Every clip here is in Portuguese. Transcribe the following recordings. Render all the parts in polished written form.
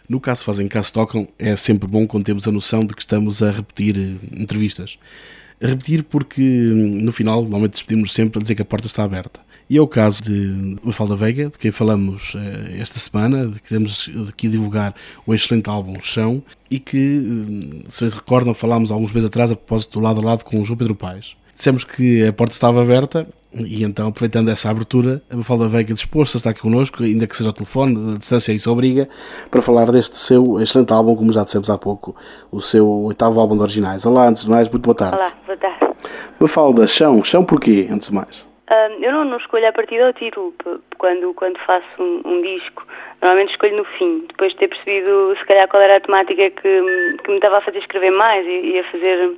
No Caso Fazem, Caso Tocam, é sempre bom quando temos a noção de que estamos a repetir entrevistas. A repetir porque, no final, normalmente despedimos sempre a dizer que a porta está aberta. E é o caso de Mafalda Veiga, de quem falamos esta semana, de que queremos aqui divulgar o excelente álbum Chão, e que, se bem se recordam, falámos há alguns meses atrás a propósito do Lado a Lado com o João Pedro Paes. Dissemos que a porta estava aberta e então, aproveitando essa abertura, a Mafalda Veiga disposta a estar aqui connosco, ainda que seja ao telefone, a distância isso obriga, para falar deste seu excelente álbum, como já dissemos há pouco, o seu 8º álbum de originais. Olá, antes de mais, muito boa tarde. Olá, boa tarde. Mafalda, Chão porquê, antes de mais? Eu não escolho a partir do título, quando faço um disco, normalmente escolho no fim, depois de ter percebido se calhar qual era a temática que me estava a fazer escrever mais e a fazer...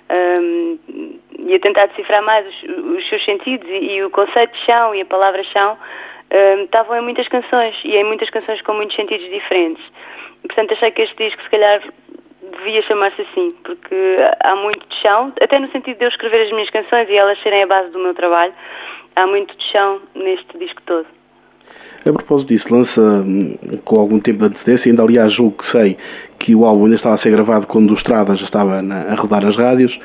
e a tentar decifrar mais os seus sentidos e o conceito de chão e a palavra chão estavam em muitas canções e em muitas canções com muitos sentidos diferentes. E, portanto, achei que este disco se calhar devia chamar-se assim, porque há muito de chão, até no sentido de eu escrever as minhas canções e elas serem a base do meu trabalho, há muito de chão neste disco todo. A propósito disso, lança com algum tempo de antecedência, ainda aliás julgo que sei que o álbum ainda estava a ser gravado quando o Estrada já estava a rodar nas rádios,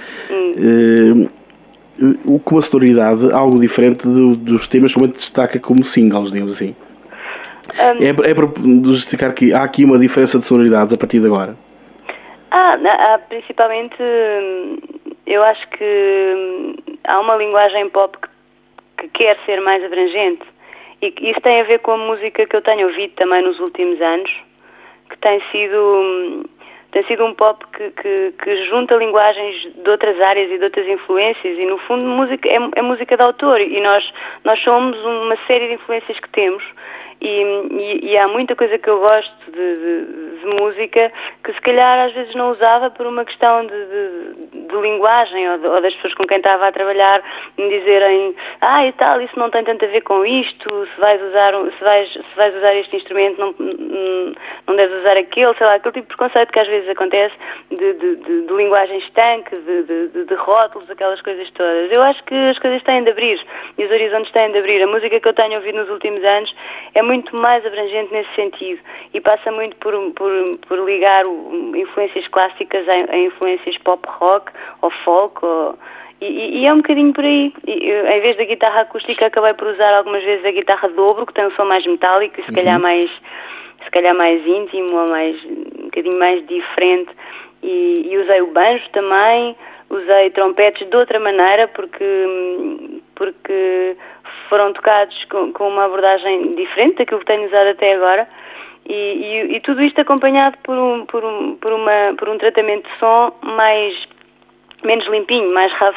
com uma sonoridade algo diferente dos temas que destaca como singles, digamos assim. É para justificar que há aqui uma diferença de sonoridades a partir de agora? Principalmente, eu acho que há uma linguagem pop que quer ser mais abrangente. E isso tem a ver com a música que eu tenho ouvido também nos últimos anos, que tem sido um pop que junta linguagens de outras áreas e de outras influências e, no fundo, música é música de autor e nós somos uma série de influências que temos e há muita coisa que eu gosto de música que se calhar às vezes não usava por uma questão de linguagem ou das pessoas com quem estava a trabalhar me dizerem e tal, isso não tem tanto a ver com isto, se vais usar este instrumento não deves usar aquele, sei lá, aquele tipo de preconceito que às vezes acontece de linguagem estanque, de rótulos, aquelas coisas todas. Eu acho que as coisas têm de abrir e os horizontes têm de abrir. A música que eu tenho ouvido nos últimos anos é muito mais abrangente nesse sentido e passa muito por ligar influências clássicas a influências pop rock ou folk e é um bocadinho por aí. Em vez da guitarra acústica acabei por usar algumas vezes a guitarra dobro, que tem um som mais metálico e se calhar mais íntimo ou um bocadinho mais diferente e usei o banjo também, usei trompetes de outra maneira porque foram tocados com uma abordagem diferente daquilo que tenho usado até agora e tudo isto acompanhado por um tratamento de som menos limpinho, mais rough,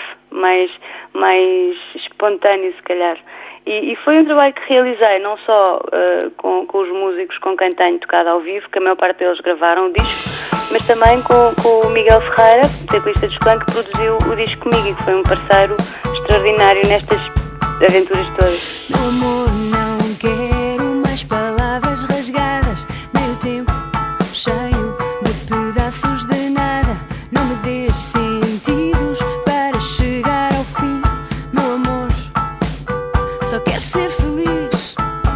mais espontâneo se calhar. E foi um trabalho que realizei não só com os músicos com quem tenho tocado ao vivo, que a maior parte deles gravaram o disco, mas também com o Miguel Ferreira, teclista dos Clã, que produziu o disco comigo e que foi um parceiro extraordinário nestas aventuras todas. Meu amor, não quero mais palavras rasgadas, nem o tempo cheio de pedaços de nada. Não me dês sentidos para chegar ao fim. Meu amor, só quero ser feliz.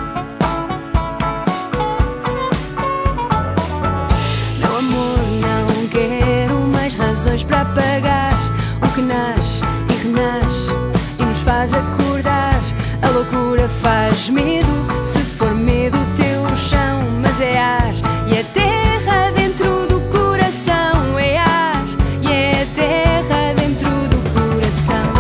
Meu amor, não quero mais razões para apagar o que nasce e renasce e nos faz acordar. A loucura faz medo, se for medo teu chão, mas é ar e é terra dentro do coração, é ar e é terra dentro do coração.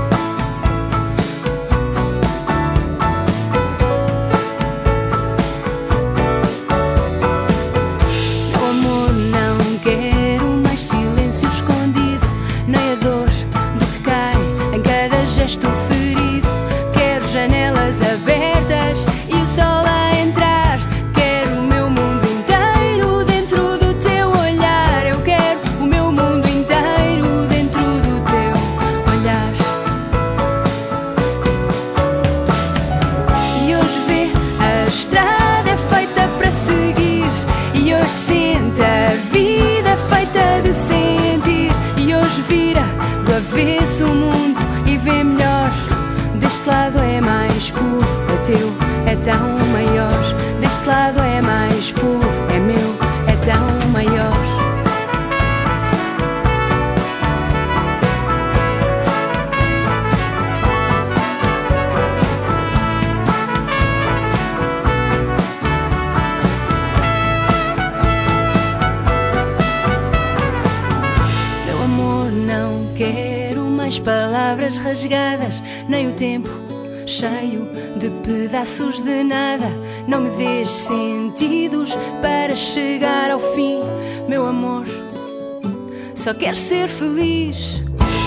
Meu amor, não quero mais silêncio escondido, nem a dor do que cai em cada gesto ferido. Janelas abertas e o sol a entrar. Quero o meu mundo inteiro palavras rasgadas, nem o tempo cheio de pedaços de nada. Não me dês sentidos para chegar ao fim, meu amor, só quero ser feliz.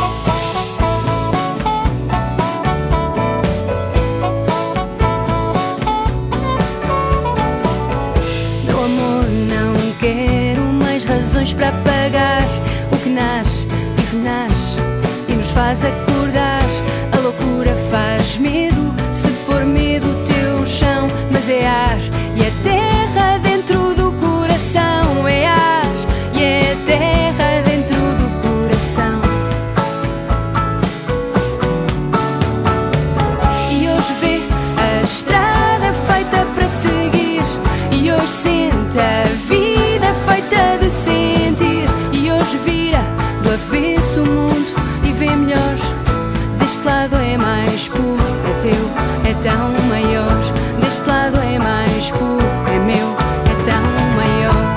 Meu amor, não quero mais razões para pagar o que nasce e renasce e nos faz acordar. A loucura faz medo, se for medo teu chão, mas é ar e é terra dentro do coração. É ar e é terra dentro do coração. E hoje vê a estrada feita para seguir, e hoje sente a vida feita de sentir, e hoje vira do avesso o mundo e vê melhor. Deste lado é mais puro, é teu, é tão maior. Deste lado é mais puro, é meu, é tão maior.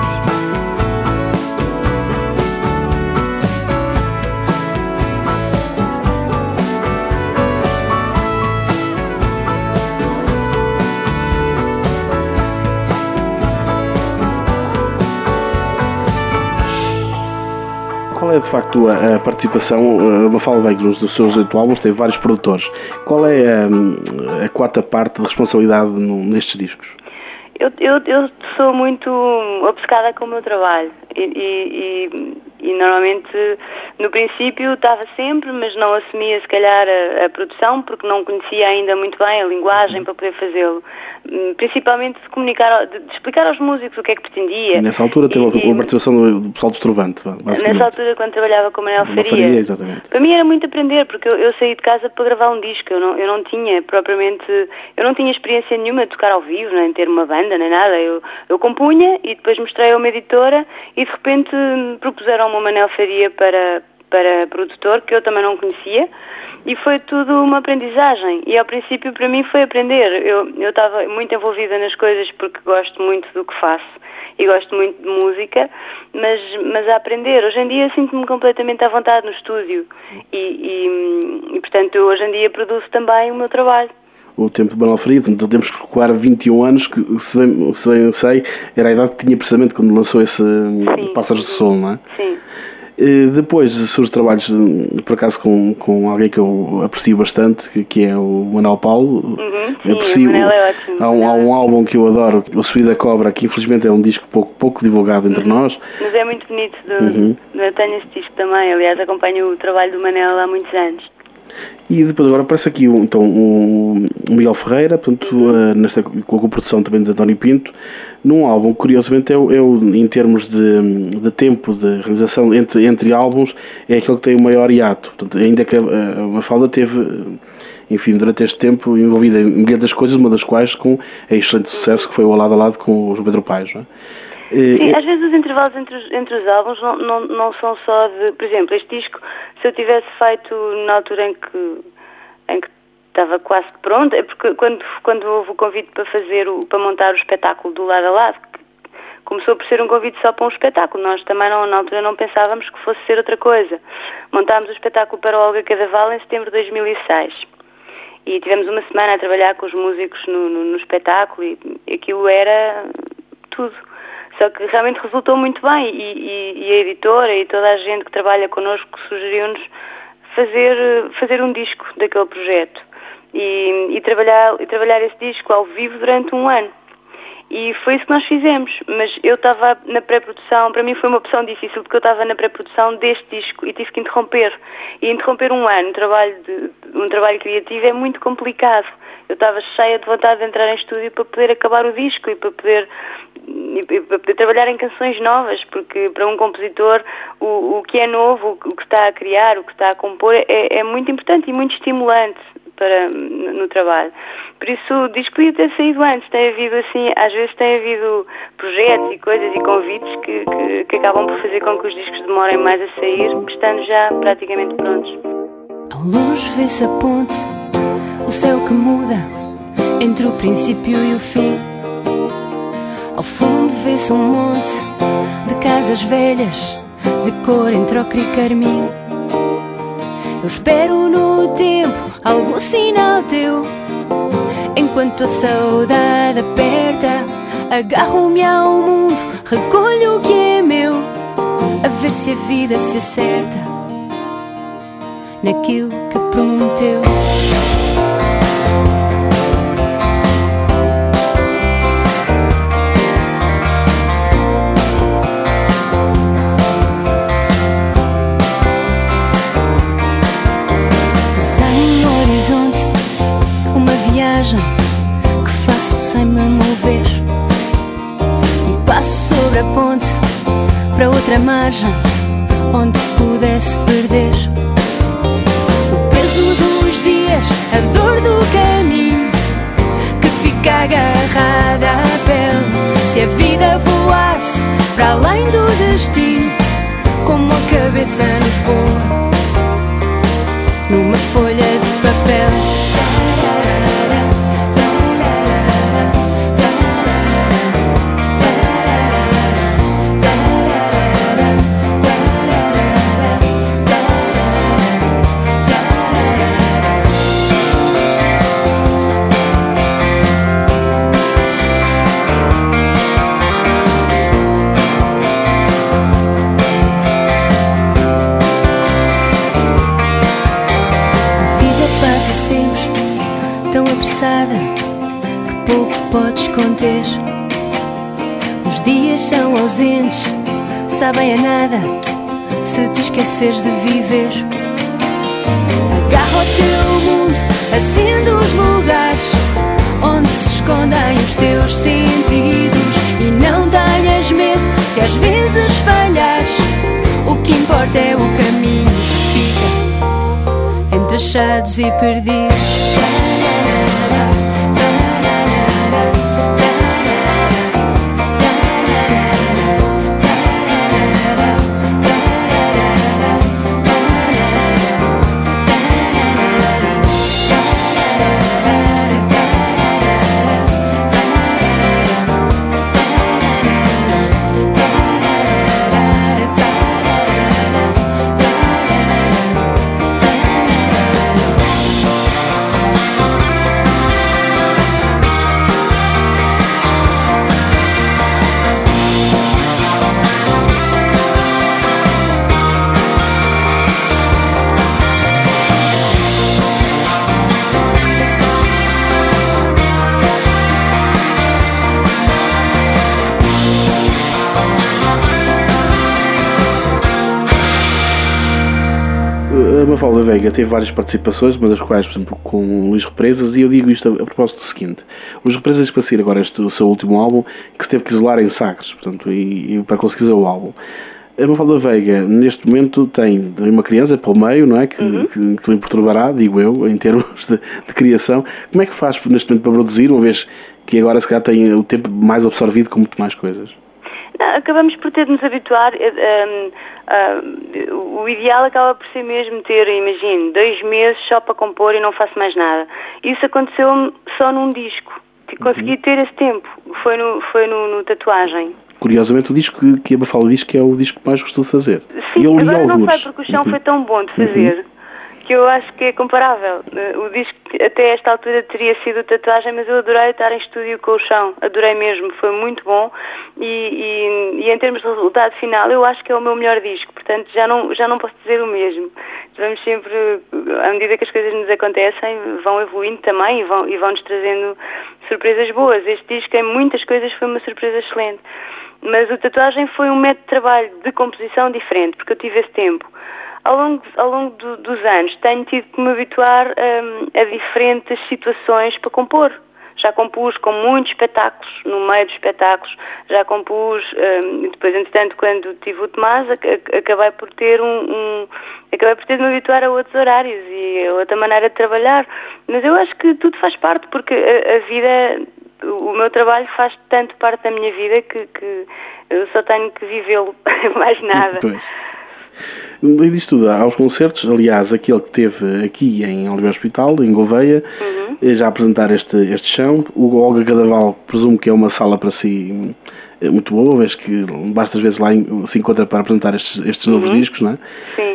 Qual é de facto a participação? Mafalda Veiga, dos seus 8 álbuns, teve vários produtores. Qual é a quarta parte de responsabilidade nestes discos? Eu sou muito obcecada com o meu trabalho e normalmente no princípio estava sempre, mas não assumia se calhar a produção porque não conhecia ainda muito bem a linguagem para poder fazê-lo. Principalmente de comunicar, de explicar aos músicos o que é que pretendia. E nessa altura teve a participação do pessoal do Estrovante, basicamente. Nessa altura, quando trabalhava com o Manel Faria, exatamente. Para mim era muito aprender, porque eu saí de casa para gravar um disco. Eu não tinha propriamente, eu não tinha experiência nenhuma de tocar ao vivo, nem ter uma banda, nem nada. Eu compunha e depois mostrei a uma editora e de repente propuseram-me o Manel Faria para produtor, que eu também não conhecia. E foi tudo uma aprendizagem. E ao princípio para mim foi aprender. Eu estava muito envolvida nas coisas porque gosto muito do que faço e gosto muito de música, mas a aprender. Hoje em dia sinto-me completamente à vontade no estúdio e portanto eu hoje em dia produzo também o meu trabalho. O tempo de Manuel Faria, portanto temos que recuar 21 anos, que se bem sei, era a idade que tinha precisamente quando lançou esse Pássaros de Sol, não é? Sim. Depois surgem trabalhos, por acaso, com alguém que eu aprecio bastante, que é o Manuel Paulo. Sim, aprecio, o Manuel é ótimo. Há um álbum que eu adoro, o Subida da Cobra, que infelizmente é um disco pouco divulgado entre nós. Mas é muito bonito, eu tenho esse disco também, aliás acompanho o trabalho do Manel há muitos anos. E depois agora aparece aqui então, o Miguel Ferreira, portanto, com a coprodução também de António Pinto, num álbum que curiosamente em termos de tempo de realização entre álbuns, é aquele que tem o maior hiato. Portanto, ainda que a Mafalda teve, enfim, durante este tempo envolvida em milhares das coisas, uma das quais com a excelente sucesso que foi o Lado a Lado com os Pedro Paes, não é? Sim, às vezes os intervalos entre os álbuns não são só de... Por exemplo, este disco, se eu tivesse feito na altura em que estava quase pronto, é porque quando houve o convite para montar o espetáculo do Lado a Lado, começou por ser um convite só para um espetáculo. Nós também na altura não pensávamos que fosse ser outra coisa. Montámos o espetáculo para o Olga Cadaval em setembro de 2006. E tivemos uma semana a trabalhar com os músicos no espetáculo e aquilo era tudo. Só que realmente resultou muito bem e a editora e toda a gente que trabalha connosco sugeriu-nos fazer um disco daquele projeto e trabalhar esse disco ao vivo durante um ano. E foi isso que nós fizemos, mas eu estava na pré-produção, para mim foi uma opção difícil porque eu estava na pré-produção deste disco e tive que interromper. E interromper um ano, um trabalho criativo é muito complicado. Eu estava cheia de vontade de entrar em estúdio para poder acabar o disco e para poder trabalhar em canções novas, porque para um compositor o que é novo, o que está a criar, o que está a compor é muito importante e muito estimulante no trabalho. Por isso o disco podia ter saído antes. Às vezes tem havido projetos e coisas e convites que acabam por fazer com que os discos demorem mais a sair, estando já praticamente prontos. Ao longe vê-se a ponte, o céu que muda entre o princípio e o fim. Ao fundo vê-se um monte de casas velhas, de cor entre ocre e carmim. Eu espero no tempo algum sinal teu. Enquanto a saudade aperta, agarro-me ao mundo, recolho o que é meu, a ver se a vida se acerta naquilo que prometeu. Desenho no horizonte uma viagem que faço sem me mover, e passo sobre a ponte para outra margem onde pudesse perder o peso dos dias, a dor do caminho que fica agarrada à pele. Se a vida voasse para além do destino, como a cabeça nos voa numa folha de papel. Que pouco podes conter. Os dias são ausentes, sabem a nada se te esqueceres de viver. Agarra o teu mundo, acende os lugares onde se escondem os teus sentidos, e não tenhas medo se às vezes falhares. O que importa é o caminho que fica entre achados e perdidos. A Mafalda Veiga teve várias participações, uma das quais, por exemplo, com o Luís Represas, e eu digo isto a propósito do seguinte: o Luís Represas para sair agora o seu último álbum, que se teve que isolar em Sagres, portanto, e para conseguir fazer o álbum. A Mafalda Veiga, neste momento, tem uma criança pelo meio, não é? Que também perturbará, digo eu, em termos de criação. Como é que faz neste momento para produzir, uma vez que agora se calhar tem o tempo mais absorvido com muito mais coisas? Acabamos por ter de nos habituar. O ideal acaba por ser mesmo ter, imagine, 2 meses só para compor e não faço mais nada. Isso aconteceu só num disco. Consegui ter esse tempo. Foi no Tatuagem. Curiosamente, o disco que a Mafalda diz que é o disco que mais gostou de fazer. Sim, agora não sei, porque o chão foi tão bom de fazer que eu acho que é comparável. O disco até esta altura teria sido a Tatuagem, mas eu adorei estar em estúdio com o chão. Adorei mesmo, foi muito bom. E em termos de resultado final, eu acho que é o meu melhor disco. Portanto, já não posso dizer o mesmo. Vamos sempre, à medida que as coisas nos acontecem, vão evoluindo também e vão-nos trazendo surpresas boas. Este disco, em muitas coisas, foi uma surpresa excelente. Mas o Tatuagem foi um método de trabalho de composição diferente, porque eu tive esse tempo. Ao longo dos anos tenho tido que me habituar a diferentes situações para compor. Já compus com muitos espetáculos, no meio dos espetáculos, já compus, depois entretanto quando tive o Tomás, acabei por ter de me habituar a outros horários e a outra maneira de trabalhar. Mas eu acho que tudo faz parte, porque a vida, o meu trabalho faz tanto parte da minha vida que eu só tenho que vivê-lo, mais nada. Pois. E diz tudo, aos concertos, aliás, aquele que teve aqui em Oliveira Hospital, em Gouveia, já a apresentar este chão. O Olga Cadaval, presumo que é uma sala para si muito boa, vez que basta às vezes lá se encontra para apresentar estes novos discos, não é? Sim.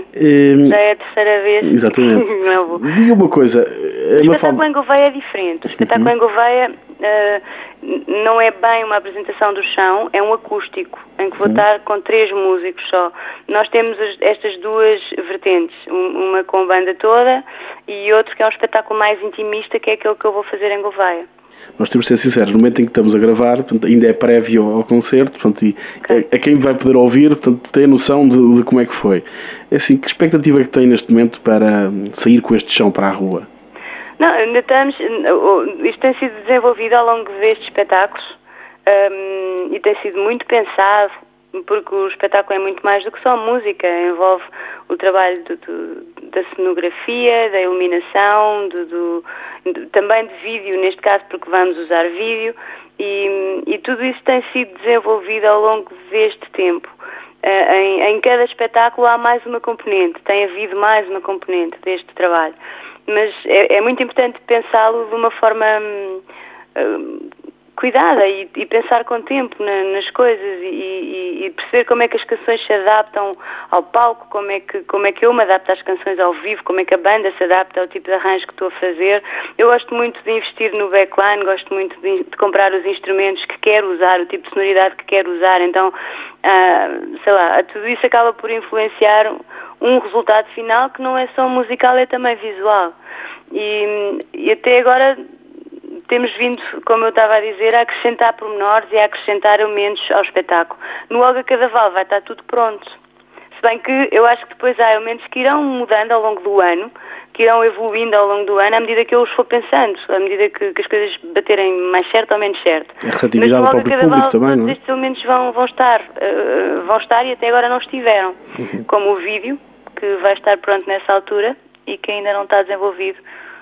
Já é a terceira vez. Exatamente. Não vou. Diga uma coisa. O espetáculo em Gouveia é diferente. O espetáculo em Gouveia não é bem uma apresentação do chão, é um acústico, em que vou estar com 3 músicos só. Nós temos estas duas vertentes, uma com a banda toda e outro que é um espetáculo mais intimista, que é aquele que eu vou fazer em Gouveia. Nós temos de ser sinceros, no momento em que estamos a gravar, portanto, ainda é prévio ao concerto, portanto, e a quem vai poder ouvir, portanto, tem a noção de como é que foi. Assim, que expectativa é que tem neste momento para sair com este chão para a rua? Não, ainda estamos, isto tem sido desenvolvido ao longo destes espetáculos e tem sido muito pensado, porque o espetáculo é muito mais do que só música, envolve o trabalho da cenografia, da iluminação, também de vídeo, neste caso porque vamos usar vídeo, e tudo isso tem sido desenvolvido ao longo deste tempo. Em cada espetáculo há mais uma componente, tem havido mais uma componente deste trabalho, mas é muito importante pensá-lo de uma forma cuidada e pensar com tempo nas coisas e perceber como é que as canções se adaptam ao palco, como é que eu me adapto às canções ao vivo, como é que a banda se adapta ao tipo de arranjo que estou a fazer. Eu gosto muito de investir no backline, gosto muito de comprar os instrumentos que quero usar, o tipo de sonoridade que quero usar, então, sei lá, tudo isso acaba por influenciar um resultado final que não é só musical, é também visual. E até agora temos vindo, como eu estava a dizer, a acrescentar pormenores e a acrescentar elementos ao espetáculo. No Olga Cadaval vai estar tudo pronto. Se bem que eu acho que depois há elementos que irão mudando ao longo do ano, que irão evoluindo ao longo do ano à medida que eu os for pensando, à medida que as coisas baterem mais certo ou menos certo. A receptividade do próprio público também, não é? Estes elementos vão estar e até agora não estiveram. Como o vídeo, que vai estar pronto nessa altura e que ainda não está desenvolvido.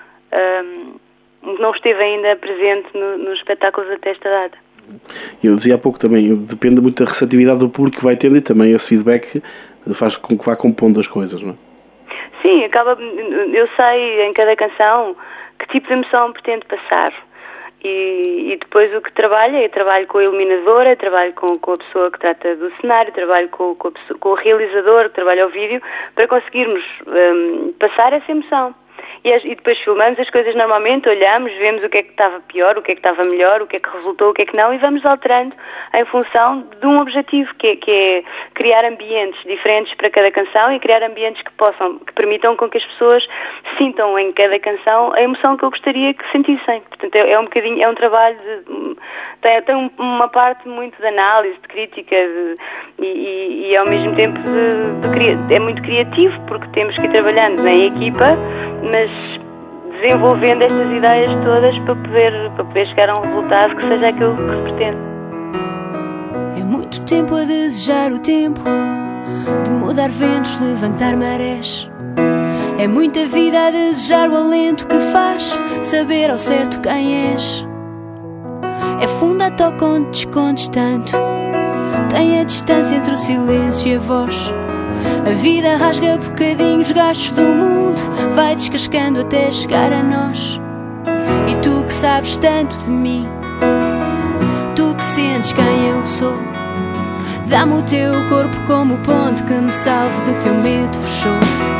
Não esteve ainda presente nos espetáculos até esta data. Eu dizia há pouco também, depende muito da receptividade do público que vai tendo e também esse feedback faz com que vá compondo as coisas, não é? Sim, eu sei em cada canção que tipo de emoção pretendo passar. E depois o que trabalho, eu trabalho com a iluminadora, trabalho com a pessoa que trata do cenário, trabalho com o realizador que trabalha ao vídeo, para conseguirmos passar essa emoção. E depois filmamos as coisas normalmente, olhamos, vemos o que é que estava pior, o que é que estava melhor, o que é que resultou, o que é que não, e vamos alterando em função de um objetivo, que é criar ambientes diferentes para cada canção e criar ambientes que permitam com que as pessoas sintam em cada canção a emoção que eu gostaria que sentissem. Portanto, é um trabalho tem uma parte muito de análise, de crítica e ao mesmo tempo é muito criativo, porque temos que ir trabalhando em equipa, mas desenvolvendo estas ideias todas para poder chegar a um resultado que seja aquilo que se pretende. É muito tempo a desejar o tempo de mudar ventos, levantar marés. É muita vida a desejar o alento que faz saber ao certo quem és. É funda, toca onde te escondes tanto, tem a distância entre o silêncio e a voz. A vida rasga bocadinhos gastos do mundo, vai descascando até chegar a nós. E tu que sabes tanto de mim, tu que sentes quem eu sou, dá-me o teu corpo como ponte que me salve do que o medo fechou.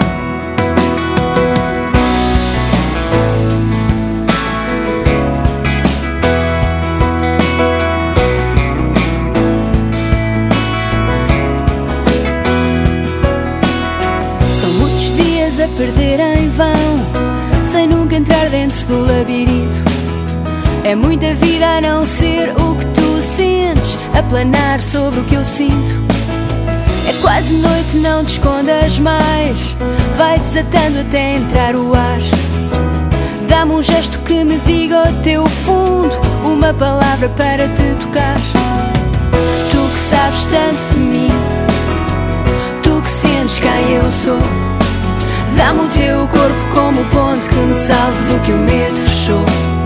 A perder em vão, sem nunca entrar dentro do labirinto. É muita vida a não ser o que tu sentes, a planar sobre o que eu sinto. É quase noite, não te escondas mais, vai desatando até entrar o ar. Dá-me um gesto que me diga o teu fundo, uma palavra para te tocar. Tu que sabes tanto de mim, tu que sentes quem eu sou, dá-me o teu corpo como ponte que me salve do que o medo fechou.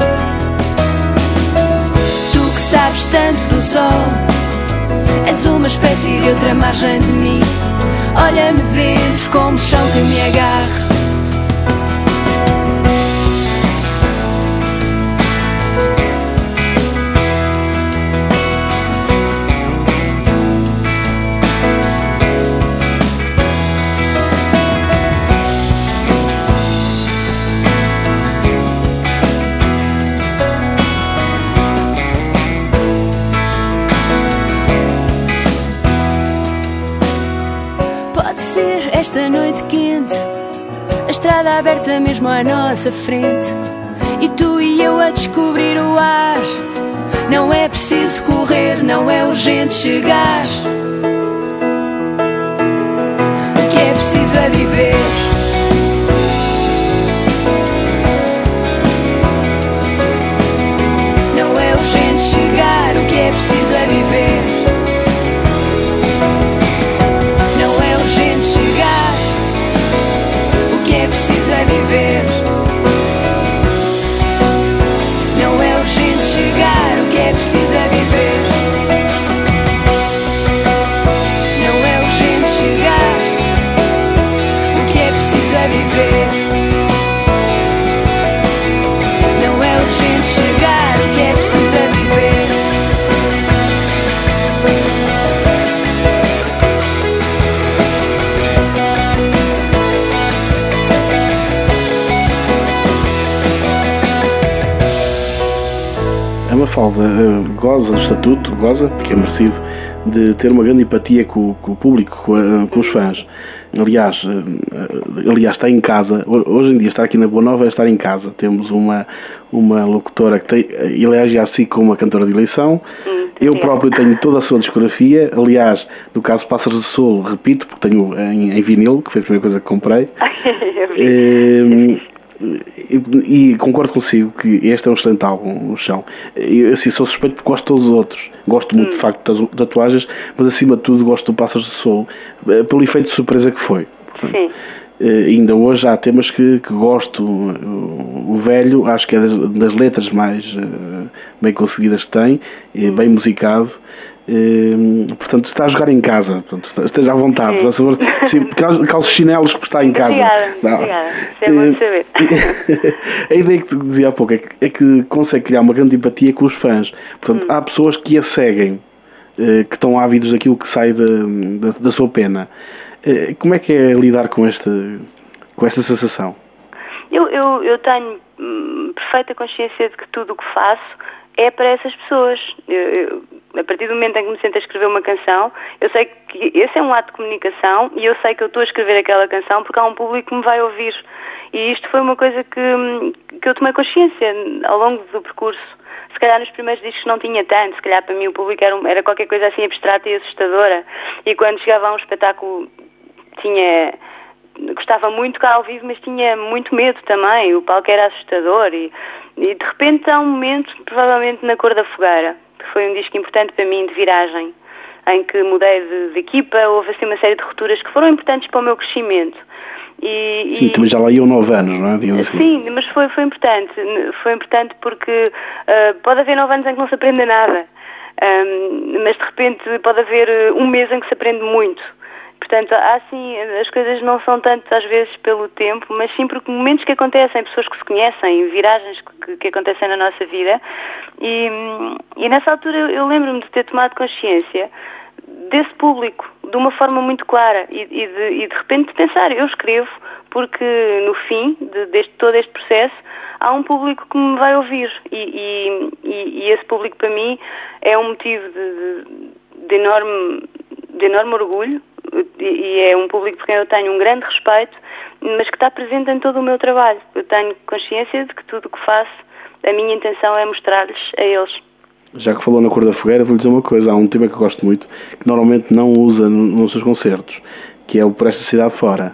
Tu que sabes tanto do sol, és uma espécie de outra margem de mim. Olha-me dentro como o chão que me agarra. esta noite quente, a estrada aberta mesmo à nossa frente, e tu e eu a descobrir o ar. Não é preciso correr, não é urgente chegar. O que é preciso é viver. Não é urgente chegar, o que é preciso é viver. Não é urgente chegar, o que é preciso é viver. Não é urgente chegar, o que é preciso é viver. Não é urgente chegar, o que é preciso é viver. Não é urgente chegar, o que é preciso é viver. A Mafalda goza do estatuto, goza, porque é merecido, de ter uma grande empatia com o público, com os fãs. Aliás, está em casa. Hoje em dia, estar aqui na Boa Nova é estar em casa. Temos uma locutora que elege a si como uma cantora de eleição. Eu próprio tenho toda a sua discografia. Aliás, no caso Pássaros de Solo, repito, porque tenho em vinil, que foi a primeira coisa que comprei. E concordo consigo que este é um excelente álbum, o Chão. Eu assim, sou suspeito porque gosto de todos os outros. Gosto muito de facto das tatuagens, mas acima de tudo gosto do Pássaros de Sol, pelo efeito de surpresa que foi. Portanto, sim. Ainda hoje há temas que gosto. O Velho, acho que é das letras mais bem conseguidas que tem, bem musicado. Portanto, está a jogar em casa, portanto, esteja à vontade. Sim, calços chinelos que está em casa. Obrigada. Isso é bom saber. A ideia que te dizia há pouco é que consegue criar uma grande empatia com os fãs. Portanto, há pessoas que a seguem, que estão ávidos daquilo que sai da sua pena. Como é que é lidar com esta sensação? Eu tenho perfeita consciência de que tudo o que faço é para essas pessoas. A partir do momento em que me sento a escrever uma canção, eu sei que esse é um ato de comunicação e eu sei que eu estou a escrever aquela canção porque há um público que me vai ouvir. E isto foi uma coisa que eu tomei consciência ao longo do percurso. Se calhar nos primeiros discos não tinha tanto, se calhar para mim o público era qualquer coisa assim abstrata e assustadora. E quando chegava a um espetáculo gostava muito cá ao vivo, mas tinha muito medo também. O palco era assustador e de repente há um momento, provavelmente na Cor da Fogueira, que foi um disco importante para mim de viragem, em que mudei de equipa, houve assim uma série de rupturas que foram importantes para o meu crescimento. Sim, também já lá iam 9 anos, não é? Assim. Sim, mas foi importante. Foi importante porque pode haver 9 anos em que não se aprenda nada, mas de repente pode haver um mês em que se aprende muito. Portanto, assim, as coisas não são tanto às vezes pelo tempo, mas sim por momentos que acontecem, pessoas que se conhecem, viragens que acontecem na nossa vida. E nessa altura eu lembro-me de ter tomado consciência desse público de uma forma muito clara e de repente pensar, eu escrevo porque no fim de todo este processo há um público que me vai ouvir e esse público para mim é um motivo de enorme orgulho. E é um público por quem eu tenho um grande respeito, mas que está presente em todo o meu trabalho. Eu tenho consciência de que tudo o que faço, a minha intenção é mostrar-lhes a eles. Já que falou na Cor da Fogueira, vou-lhe dizer uma coisa. Há um tema que eu gosto muito, que normalmente não usa nos seus concertos, que é o Por Esta Cidade Fora.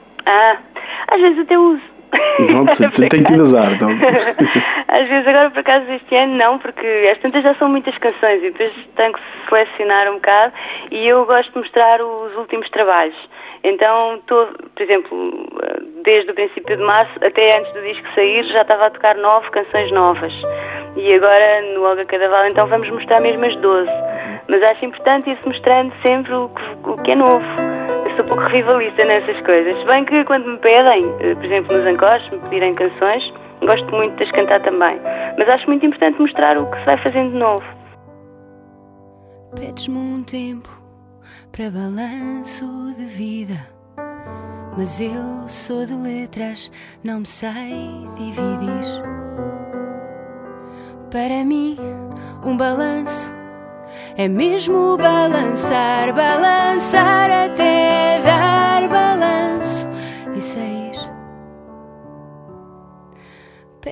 Às vezes até uso. Pronto, tenho tido azar, então. Às vezes, agora por acaso este ano não, porque às tantas já são muitas canções e depois tenho que selecionar um bocado e eu gosto de mostrar os últimos trabalhos. Então, por exemplo, desde o princípio de março até antes do disco sair já estava a tocar 9 canções novas. E agora no Olga Cadaval então vamos mostrar mesmo as 12. Mas acho importante ir-se mostrando sempre o que é novo. Eu sou pouco rivalista nessas coisas. Se bem que quando me pedem, por exemplo nos encores, me pedirem canções, gosto muito de as cantar também. Mas acho muito importante mostrar o que se vai fazendo de novo. Pedes-me um tempo para balanço de vida, mas eu sou de letras, não me sei dividir. Para mim, um balanço é mesmo balançar, balançar até dar balanço.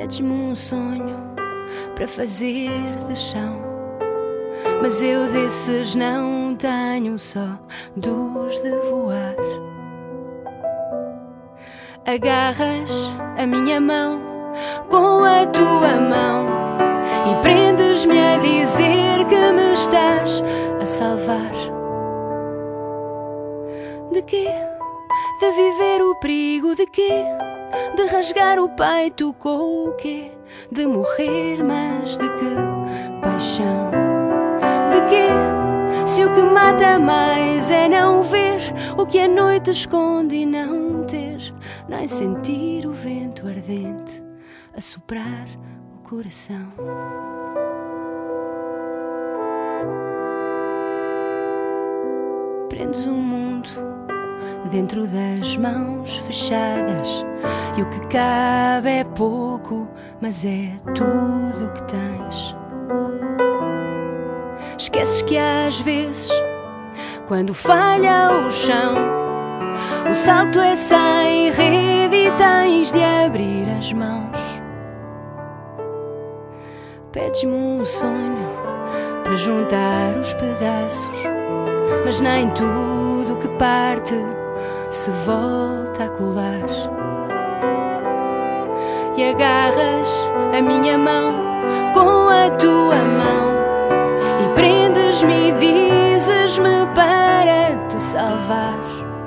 Pedes-me um sonho para fazer de chão, mas eu desses não tenho, só dos de voar. Agarras a minha mão com a tua mão e prendes-me a dizer que me estás a salvar. De quê? De viver o perigo de quê? De rasgar o peito com o quê? De morrer, mas de que paixão? De quê? Se o que mata mais é não ver o que a noite esconde e não ter, nem sentir o vento ardente a soprar o coração. Prendes o mundo dentro das mãos fechadas e o que cabe é pouco, mas é tudo o que tens. Esqueces que às vezes, quando falha o chão, o salto é sem rede e tens de abrir as mãos. Pedes-me um sonho para juntar os pedaços, mas nem tudo que parte se volta a colar. E agarras a minha mão com a tua mão e prendes-me e dizes-me para te salvar.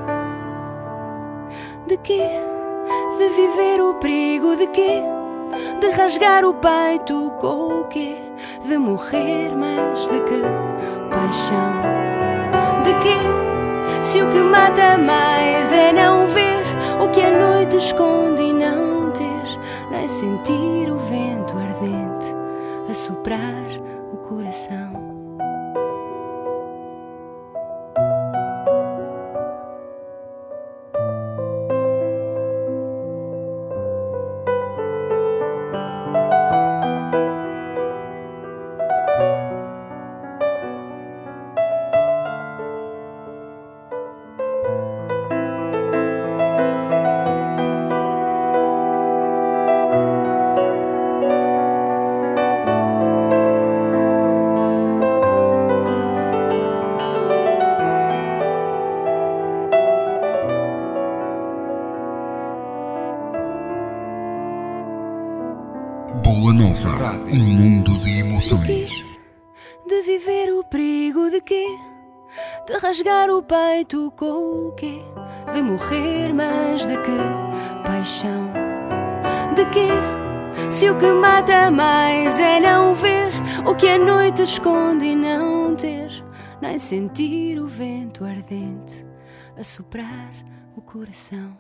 De quê? De viver o perigo de quê? De rasgar o peito com o quê? De morrer, mas de que paixão? De quê? Se o que mata mais é não ver o que a noite esconde e não ter, nem sentir o vento ardente a soprar o coração. Boa Nova, um mundo de emoções. De viver o perigo de quê? De rasgar o peito com o quê? De morrer, mas de que paixão? De quê? Se o que mata mais é não ver o que a noite esconde e não ter, nem sentir o vento ardente a soprar o coração.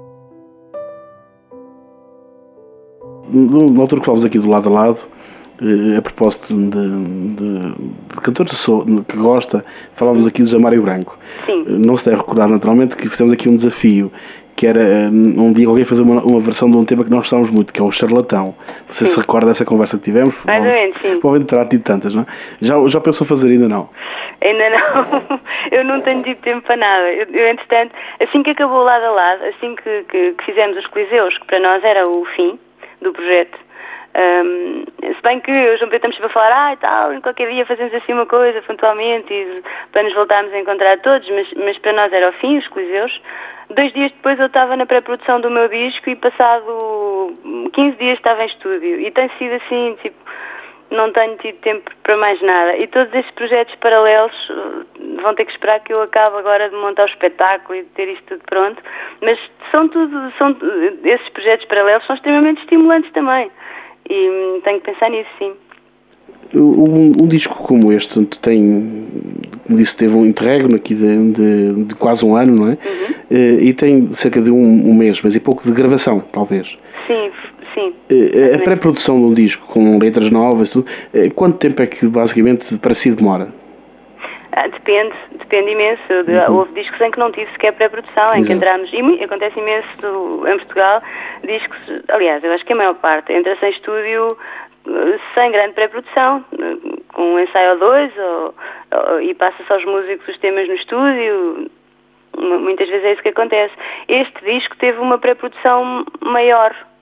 Na altura que falamos aqui do lado a lado, a propósito de cantores que gosta, falávamos aqui do Jamário Branco. Sim. Não se deve recordar naturalmente que fizemos aqui um desafio, que era um dia alguém fazer uma versão de um tema que nós gostávamos muito, que é o Charlatão. Você se recorda dessa conversa que tivemos? Mais ou menos, sim. Provavelmente terá tido tantas, não é? Já pensou fazer, ainda não? Ainda não. Eu não tenho tido tempo para nada. Eu, entretanto, assim que acabou o lado a lado, assim que fizemos os Coliseus, que para nós era o fim do projeto, se bem que eu e o João Pedro estamos sempre a falar, e tal, em qualquer dia fazemos assim uma coisa, pontualmente, para nos voltarmos a encontrar todos, mas para nós era o fim, os Coliseus. 2 dias depois eu estava na pré-produção do meu disco e passado 15 dias estava em estúdio. E tem sido assim, tipo, não tenho tido tempo para mais nada. E todos estes projetos paralelos vão ter que esperar que eu acabe agora de montar o espetáculo e de ter isto tudo pronto. Mas esses projetos paralelos são extremamente estimulantes também. E tenho que pensar nisso, sim. Um disco como este tem, como disse, teve um interregno aqui de quase um ano, não é? Uhum. E tem cerca de um mês, mas e pouco de gravação, talvez. Sim, sim. A pré-produção de um disco com letras novas, tudo, quanto tempo é que basicamente para si demora? Depende imenso. Houve discos em que não tive sequer pré-produção, em que entramos, e acontece imenso em Portugal, discos, aliás, eu acho que a maior parte entra-se em estúdio sem grande pré-produção, com um ensaio ou dois, e passa-se aos músicos os temas no estúdio. Muitas vezes é isso que acontece. Este disco teve uma pré-produção maior,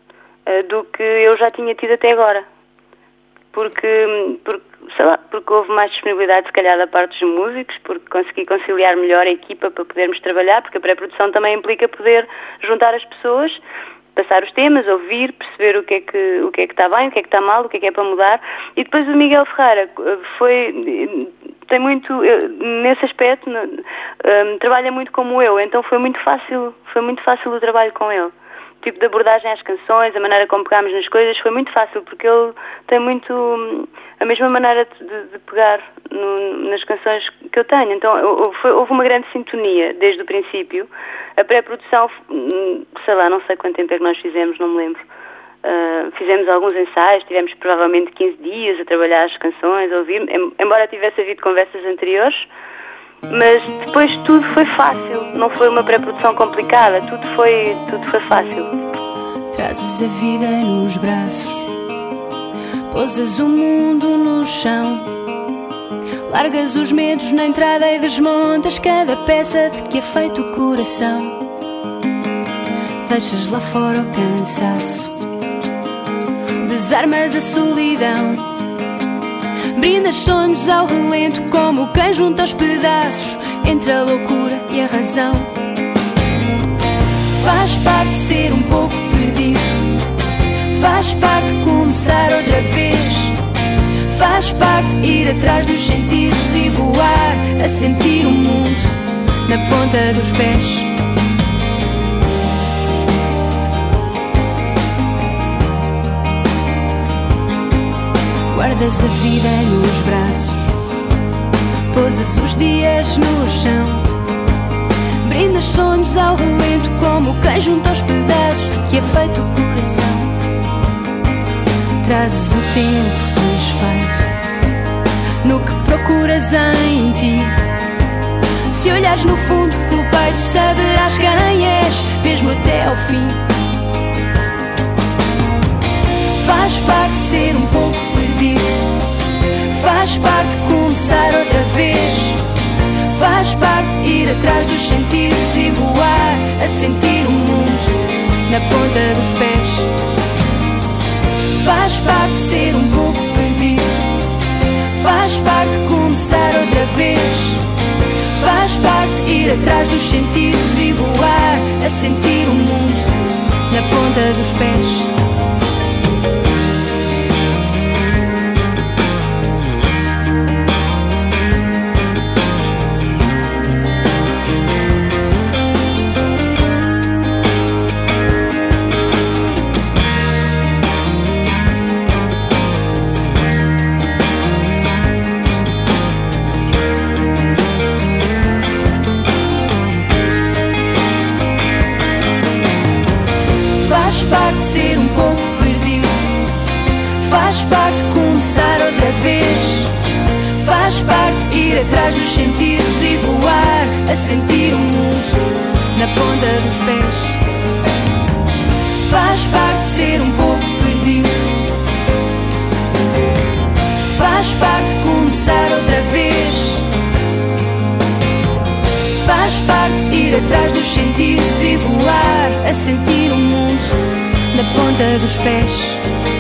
do que eu já tinha tido até agora. Porque, sei lá, porque houve mais disponibilidade, se calhar, da parte dos músicos, porque consegui conciliar melhor a equipa para podermos trabalhar, porque a pré-produção também implica poder juntar as pessoas, passar os temas, ouvir, perceber o que é que está bem, o que é que está mal, o que é para mudar. E depois o Miguel Ferreira tem muito, nesse aspecto, trabalha muito como eu, então foi muito fácil o trabalho com ele. O tipo de abordagem às canções, a maneira como pegámos nas coisas, foi muito fácil, porque ele tem muito a mesma maneira de pegar nas canções que eu tenho. Então houve uma grande sintonia desde o princípio. A pré-produção, sei lá, não sei quanto tempo é que nós fizemos, não me lembro. Fizemos alguns ensaios, tivemos provavelmente 15 dias a trabalhar as canções, a ouvir, embora tivesse havido conversas anteriores. Mas depois tudo foi fácil, não foi uma pré-produção complicada, tudo foi fácil. Trazes a vida nos braços, pousas o mundo no chão, largas os medos na entrada e desmontas cada peça de que é feito o coração. Deixas lá fora o cansaço, desarmas a solidão, brindas sonhos ao relento como quem junta os pedaços entre a loucura e a razão. Faz parte ser um pouco perdido, faz parte começar outra vez, faz parte ir atrás dos sentidos e voar a sentir o mundo na ponta dos pés. Guardas a vida nos braços, pousas os dias no chão, brindas sonhos ao relento como quem junta os pedaços de que é feito o coração. Trazes o tempo desfeito no que procuras em ti. Se olhares no fundo do peito saberás quem és, mesmo até ao fim. Faz parte ser um pouco perdido, faz parte começar outra vez, faz parte ir atrás dos sentidos e voar a sentir o mundo na ponta dos pés. Faz parte ser um pouco perdido, faz parte começar outra vez, faz parte ir atrás dos sentidos e voar a sentir o mundo na ponta dos pés. Faz parte ser um pouco perdido, faz parte começar outra vez, faz parte ir atrás dos sentidos e voar a sentir o mundo na ponta dos pés. Faz parte ser um pouco perdido, faz parte começar outra vez, faz parte ir atrás dos sentidos e voar a sentir o mundo na ponta dos pés.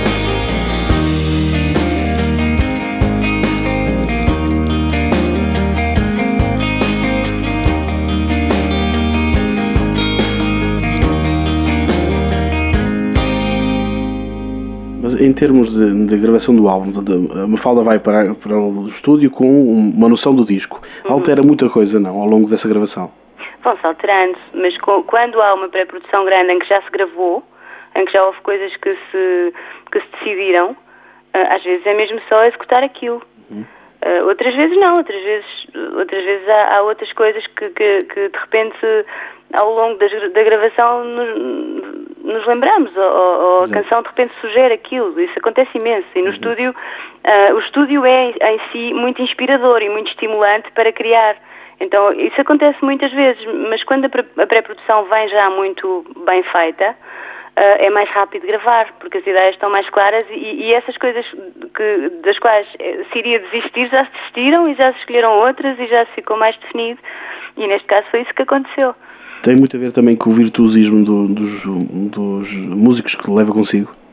Mas em termos de gravação do álbum, a Mafalda vai para o estúdio com uma noção do disco. Altera muita coisa, não, ao longo dessa gravação? Vão-se alterando, mas quando há uma pré-produção grande em que já se gravou, em que já houve coisas que se decidiram, às vezes é mesmo só executar aquilo. Outras vezes não, outras vezes há outras coisas que de repente ao longo da gravação nos lembramos, ou a canção de repente sugere aquilo. Isso acontece imenso. E no estúdio, o estúdio é em si muito inspirador e muito estimulante para criar. Então isso acontece muitas vezes, mas quando a pré-produção vem já muito bem feita, é mais rápido gravar, porque as ideias estão mais claras e essas coisas das quais se iria desistir já se desistiram e já se escolheram outras e já se ficou mais definido, e neste caso foi isso que aconteceu. Tem muito a ver também com o virtuosismo dos músicos que leva consigo?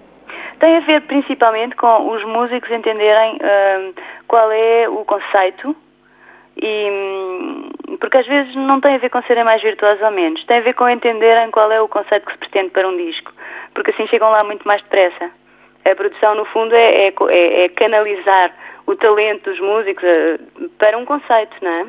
Tem a ver principalmente com os músicos entenderem qual é o conceito, porque às vezes não tem a ver com serem mais virtuosos ou menos, tem a ver com entenderem qual é o conceito que se pretende para um disco, porque assim chegam lá muito mais depressa. A produção, no fundo, é canalizar o talento dos músicos para um conceito, não é?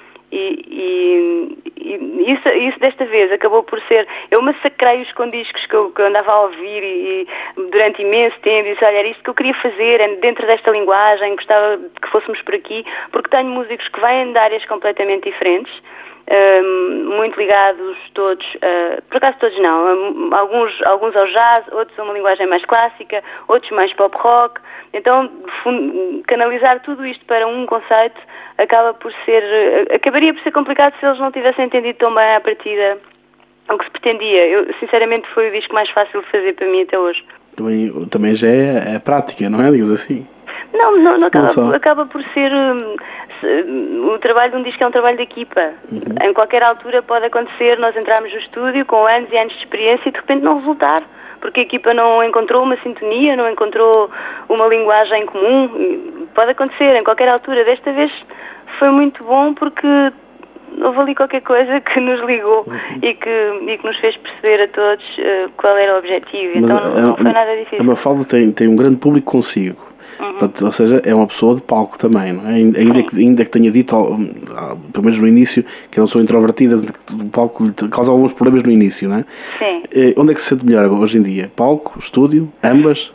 E isso desta vez acabou por ser... Eu massacrei-os com discos que eu andava a ouvir e durante imenso tempo disse, olha, era isto que eu queria fazer dentro desta linguagem, gostava que fôssemos por aqui, porque tenho músicos que vêm de áreas completamente diferentes, muito ligados todos, por acaso todos não, alguns ao jazz, outros a uma linguagem mais clássica, outros mais pop rock. Então canalizar tudo isto para um conceito acabaria por ser complicado se eles não tivessem entendido tão bem à partida o que se pretendia. Sinceramente foi o disco mais fácil de fazer para mim até hoje. Também já é prática, não é? Digas assim. Não acaba por ser... o trabalho de um disco é um trabalho de equipa. Em qualquer altura pode acontecer nós entrarmos no estúdio com anos e anos de experiência e de repente não resultar, porque a equipa não encontrou uma sintonia, não encontrou uma linguagem comum. Pode acontecer em qualquer altura. Desta vez foi muito bom porque houve ali qualquer coisa que nos ligou e que nos fez perceber a todos qual era o objetivo. Então não foi nada difícil. A Mafalda tem um grande público consigo. Portanto, ou seja, é uma pessoa de palco também, não é? Ainda que tenha dito, pelo menos no início, que era uma pessoa introvertida, o palco lhe causa alguns problemas no início, não é? Sim. Onde é que se sente melhor hoje em dia? Palco, estúdio, ambas?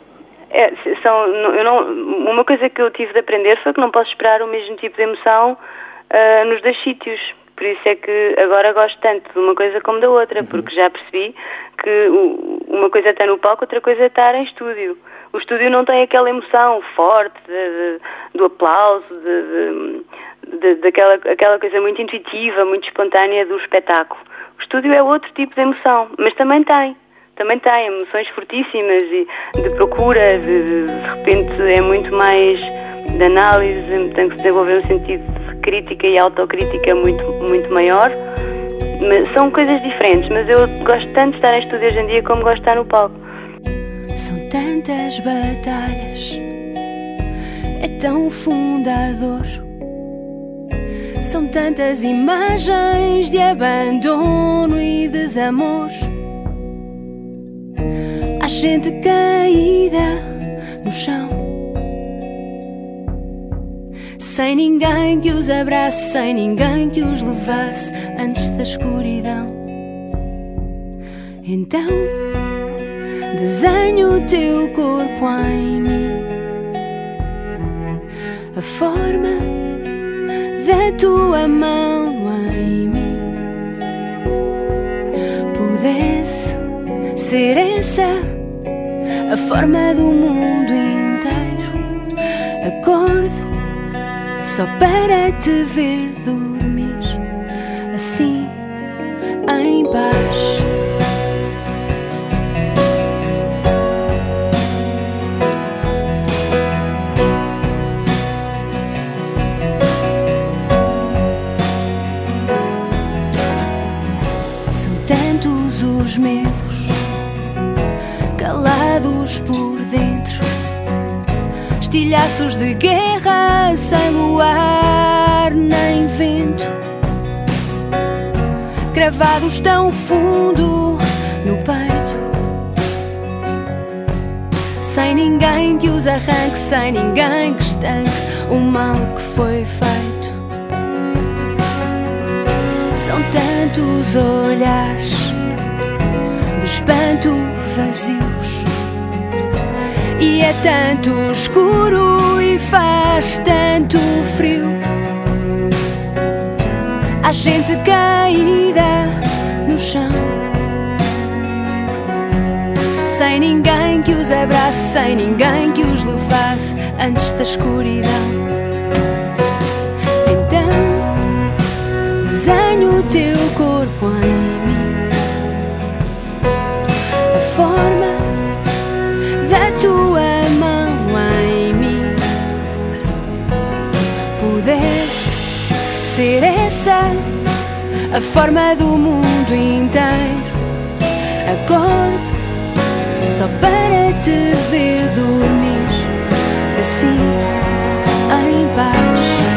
Uma coisa que eu tive de aprender foi que não posso esperar o mesmo tipo de emoção nos dois sítios. Por isso é que agora gosto tanto de uma coisa como da outra, porque já percebi que uma coisa é estar no palco, outra coisa é estar em estúdio. O estúdio não tem aquela emoção forte do aplauso, daquela coisa muito intuitiva, muito espontânea do espetáculo. O estúdio é outro tipo de emoção, mas também tem emoções fortíssimas e de procura, de repente é muito mais de análise, tem que se desenvolver um sentido de crítica e autocrítica muito, muito maior. Mas são coisas diferentes, mas eu gosto tanto de estar em estúdio hoje em dia como gosto de estar no palco. São tantas batalhas, é tão fundador. São tantas imagens de abandono e desamor. Há gente caída no chão, sem ninguém que os abrace, sem ninguém que os levasse antes da escuridão. Então desenho o teu corpo em mim, a forma da tua mão em mim. Pudesse ser essa a forma do mundo inteiro. Acordo só para te ver dormir assim em paz. São tantos os medos calados por dentro, estilhaços de guerra sem luar nem vento, cravados tão fundo no peito, sem ninguém que os arranque, sem ninguém que estanque o mal que foi feito. São tantos olhares de espanto vazios, e é tanto escuro e faz tanto frio. Há gente caída no chão, sem ninguém que os abrace, sem ninguém que os levasse antes da escuridão. Então desenho o teu corpo em mim, a forma da tua mão em mim. Pudesse ser essa a forma do mundo inteiro. Acordo só para te ver dormir assim em paz.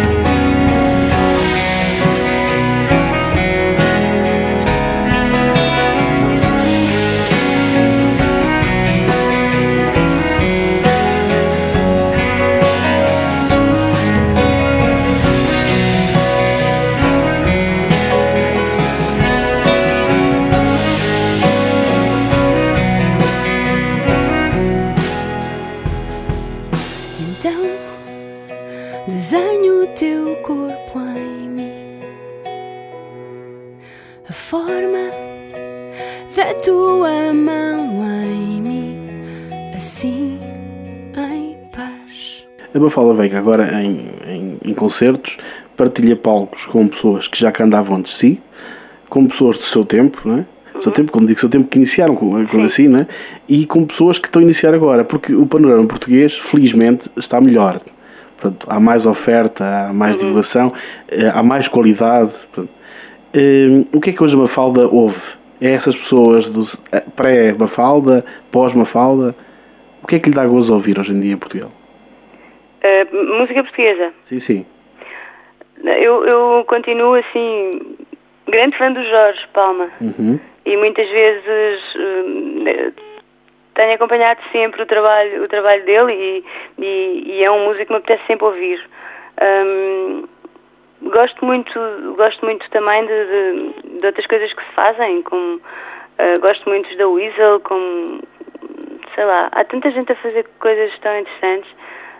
Desenho o teu corpo em mim, a forma da tua mão em mim, assim em paz. A Mafalda Veiga agora em concertos partilha palcos com pessoas que já cá andavam antes de si, com pessoas do seu tempo, não é? Seu tempo, como digo, seu tempo que iniciaram quando assim, né? E com pessoas que estão a iniciar agora, porque o panorama português, felizmente, está melhor. Portanto, há mais oferta, há mais divulgação, há mais qualidade. Portanto, o que é que hoje a Mafalda ouve? É essas pessoas do pré-Mafalda, pós-Mafalda? O que é que lhe dá gozo a ouvir hoje em dia em Portugal? Música portuguesa? Sim, sim. Eu continuo assim, grande fã do Jorge Palma. E muitas vezes tenho acompanhado sempre o trabalho dele e é um músico que me apetece sempre ouvir. Gosto muito também de outras coisas que se fazem, como gosto muito da Weasel, como, sei lá, há tanta gente a fazer coisas tão interessantes.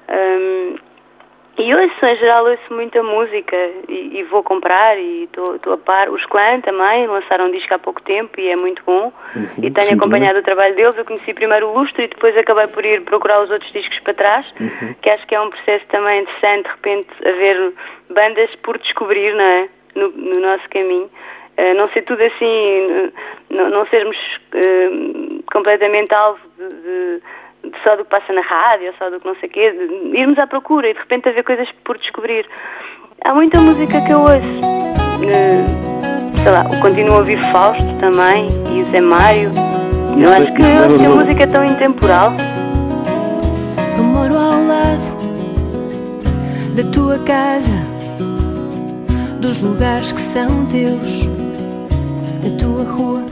E ouço, em geral, ouço muita música e vou comprar e estou a par. Os Clã também lançaram um disco há pouco tempo e é muito bom. E tenho acompanhado o trabalho deles. Eu conheci primeiro o Lustro e depois acabei por ir procurar os outros discos para trás, que acho que é um processo também interessante, de repente, haver bandas por descobrir, não é? No nosso caminho. Não ser tudo assim, não sermos completamente alvo de só do que passa na rádio, só do que não sei o quê, irmos à procura e de repente haver coisas por descobrir. Há muita música que eu ouço. Sei lá, eu continuo a ouvir Fausto também e o Zé Mário. Eu acho que a música é tão intemporal. Eu moro ao lado da tua casa, dos lugares que são teus, da tua rua.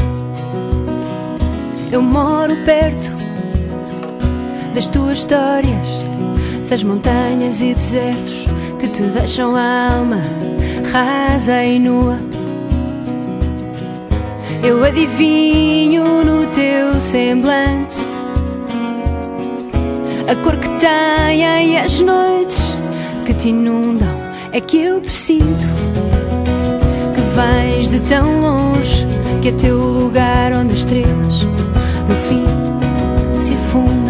Eu moro perto das tuas histórias, das montanhas e desertos que te deixam a alma rasa e nua. Eu adivinho no teu semblante a cor que têm as noites que te inundam. É que eu presinto que vens de tão longe, que é teu lugar onde as estrelas no fim se afundam.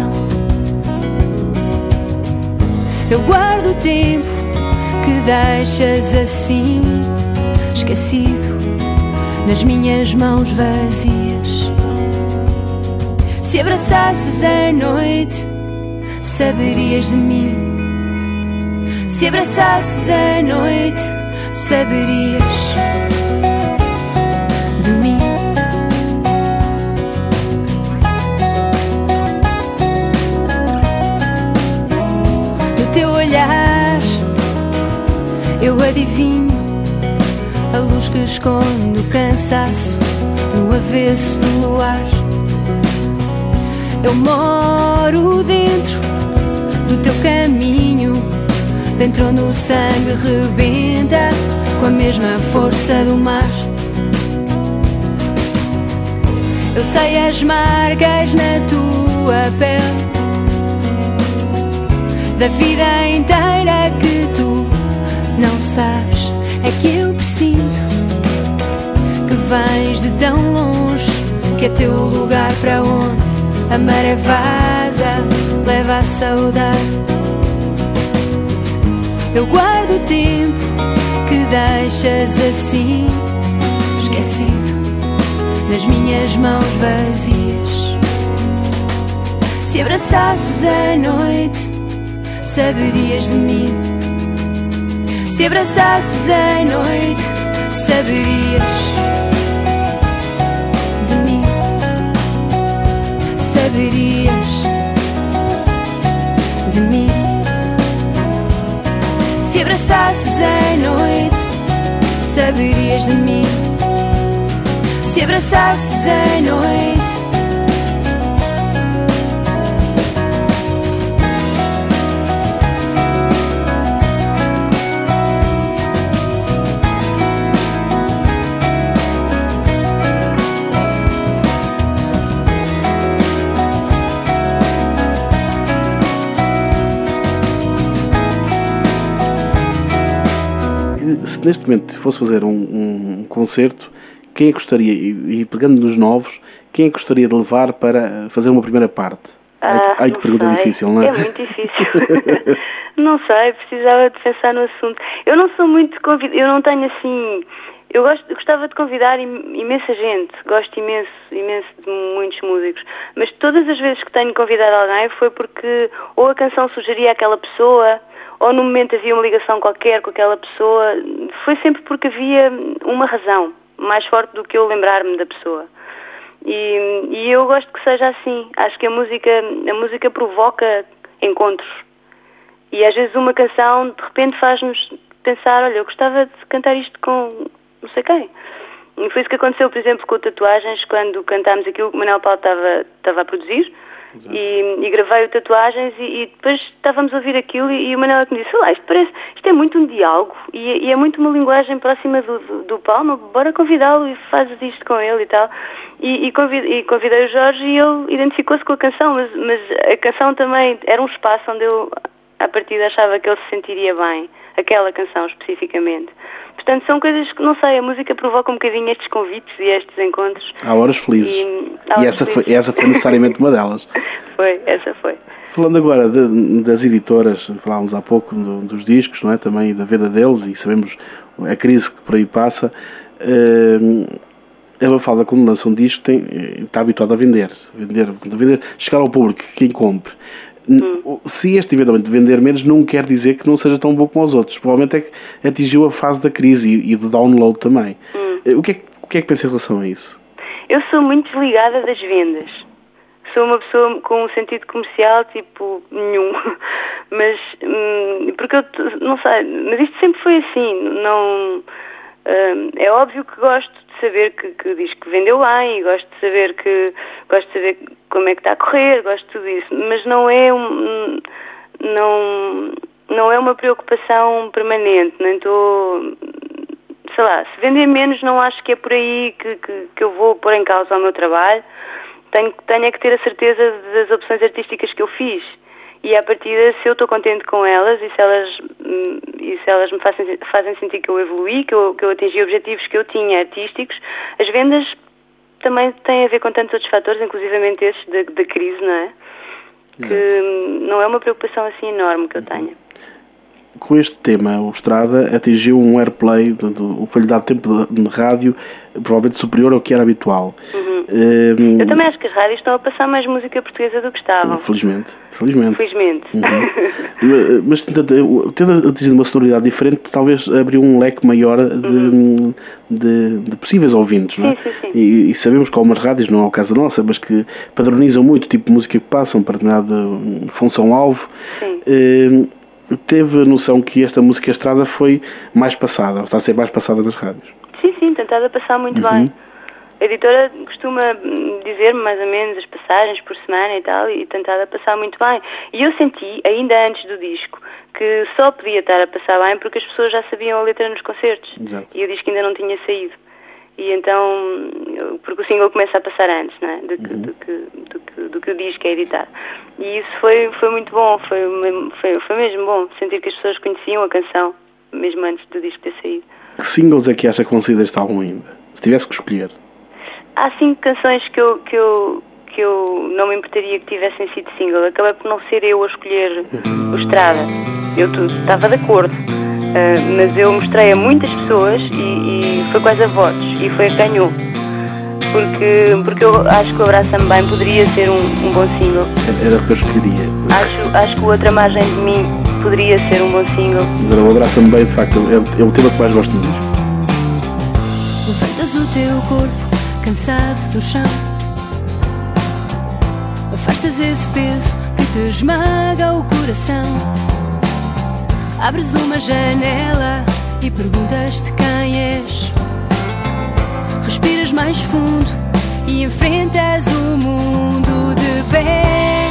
Eu guardo o tempo que deixas assim esquecido nas minhas mãos vazias. Se abraçasses a noite, saberias de mim. Se abraçasses a noite, saberias de mim. Eu adivinho a luz que esconde o cansaço no avesso do luar. Eu moro dentro do teu caminho, dentro onde o sangue rebenta com a mesma força do mar. Eu sei as marcas na tua pele, da vida inteira que tu não sabes. É que eu presinto que vens de tão longe, que é teu lugar para onde a maré vaza, leva a saudade. Eu guardo o tempo que deixas assim esquecido nas minhas mãos vazias. Se abraçasses a noite, saberias de mim. Se abraçasses a noite, saberias de mim. Saberias. abraçasses à noite, saberias de mim. Se abraçasses à noite. Se neste momento fosse fazer um concerto, quem é que gostaria, e pegando nos novos, quem é que gostaria de levar para fazer uma primeira parte? Ai, que pergunta difícil, não é? É muito difícil. Não sei, precisava de pensar no assunto. Eu não sou muito eu não tenho assim... Eu gostava de convidar imensa gente, gosto imenso de muitos músicos, mas todas as vezes que tenho convidado alguém foi porque ou a canção sugeria aquela pessoa, ou no momento havia uma ligação qualquer com aquela pessoa. Foi sempre porque havia uma razão mais forte do que eu lembrar-me da pessoa. E eu gosto que seja assim. Acho que a música provoca encontros. E às vezes uma canção de repente faz-nos pensar, olha, eu gostava de cantar isto com não sei quem. E foi isso que aconteceu, por exemplo, com Tatuagens, quando cantámos aquilo que o Manuel Paulo estava a produzir. E gravei o Tatuagens e depois estávamos a ouvir aquilo e o Manuel me disse, isto é muito um diálogo e é muito uma linguagem próxima do Palma, bora convidá-lo e fazes isto com ele e tal. E convidei o Jorge e ele identificou-se com a canção, mas a canção também era um espaço onde eu, à partida, achava que ele se sentiria bem, aquela canção especificamente. Portanto, são coisas que, não sei, a música provoca um bocadinho estes convites e estes encontros. Há horas felizes. E essa foi necessariamente uma delas. Essa foi. Falando agora das editoras, falámos há pouco dos discos, não é? Também da vida deles, e sabemos a crise que por aí passa. A Mafalda, quando lança um disco, está habituada a vender, chegar ao público, quem compre. Se este eventualmente vender menos, não quer dizer que não seja tão bom como os outros. Provavelmente é que atingiu a fase da crise e do download também. O que é que pensa em relação a isso? Eu sou muito desligada das vendas. Sou uma pessoa com um sentido comercial, tipo, nenhum. Mas, porque eu, não sei, mas isto sempre foi assim. Não, é óbvio que gosto de saber que diz que vendeu bem, e gosto de saber como é que está a correr, gosto de tudo isso, mas não é uma preocupação permanente, nem estou, sei lá, se vender menos não acho que é por aí que eu vou pôr em causa o meu trabalho. Tenho é que ter a certeza das opções artísticas que eu fiz. E à partida, se eu estou contente com elas e se elas me fazem sentir que eu evoluí, que eu atingi objetivos que eu tinha artísticos, as vendas também têm a ver com tantos outros fatores, inclusivamente esses da crise, não é? Que não é uma preocupação assim enorme que eu tenho. Com este tema, o Estrada atingiu um airplay, o qualidade de tempo de rádio, provavelmente superior ao que era habitual. Eu também acho que as rádios estão a passar mais música portuguesa do que estavam. Felizmente. Mas tendo atingido uma sonoridade diferente, talvez abriu um leque maior de possíveis ouvintes, não é? Sim. E sabemos que há umas rádios, não é o caso da nossa, mas que padronizam muito o tipo de música que passam para determinada função-alvo. Teve a noção que esta música Estrada foi mais passada, está a ser mais passada nas rádios? Sim, tentada passar muito bem. A editora costuma dizer-me mais ou menos as passagens por semana e tal, e tentada passar muito bem. E eu senti, ainda antes do disco, que só podia estar a passar bem porque as pessoas já sabiam a letra nos concertos. Exato. E o disco ainda não tinha saído. E então, porque o single começa a passar antes, não é? Do que o disco é editado. E isso foi muito bom, foi mesmo bom, sentir que as pessoas conheciam a canção, mesmo antes do disco ter saído. Que singles é que acha que vão sair deste álbum ainda? Se tivesse que escolher. Há 5 canções que eu não me importaria que tivessem sido single. Acabei por não ser eu a escolher o Estrada. Eu estava de acordo. Mas eu mostrei a muitas pessoas e foi quase a votos, e foi a que ganhou, porque eu acho que o Abraça-me Bem poderia ser um bom single. Era o que eu escolheria. Acho que o Outra Margem de Mim poderia ser um bom single. O Abraça-me Bem, de facto, é o tema que mais gosto do disco. Levantas o teu corpo cansado do chão, afastas esse peso que te esmaga o coração. Abres uma janela e perguntas-te quem és. Respiras mais fundo e enfrentas o mundo de pé.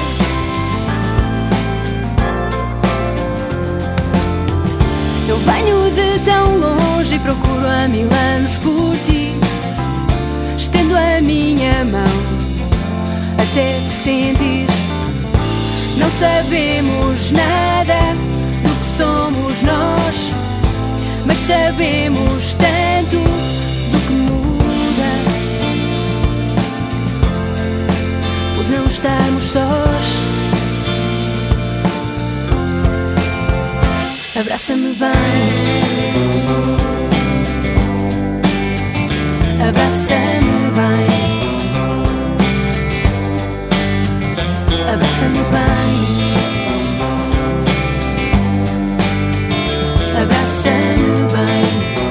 Eu venho de tão longe e procuro há 1000 anos por ti. Estendo a minha mão até te sentir. Não sabemos nada do que somos nós, mas sabemos tanto do que muda por não estarmos sós. Abraça-me bem, abraça-me bem, abraça-me bem, abraça-me bem.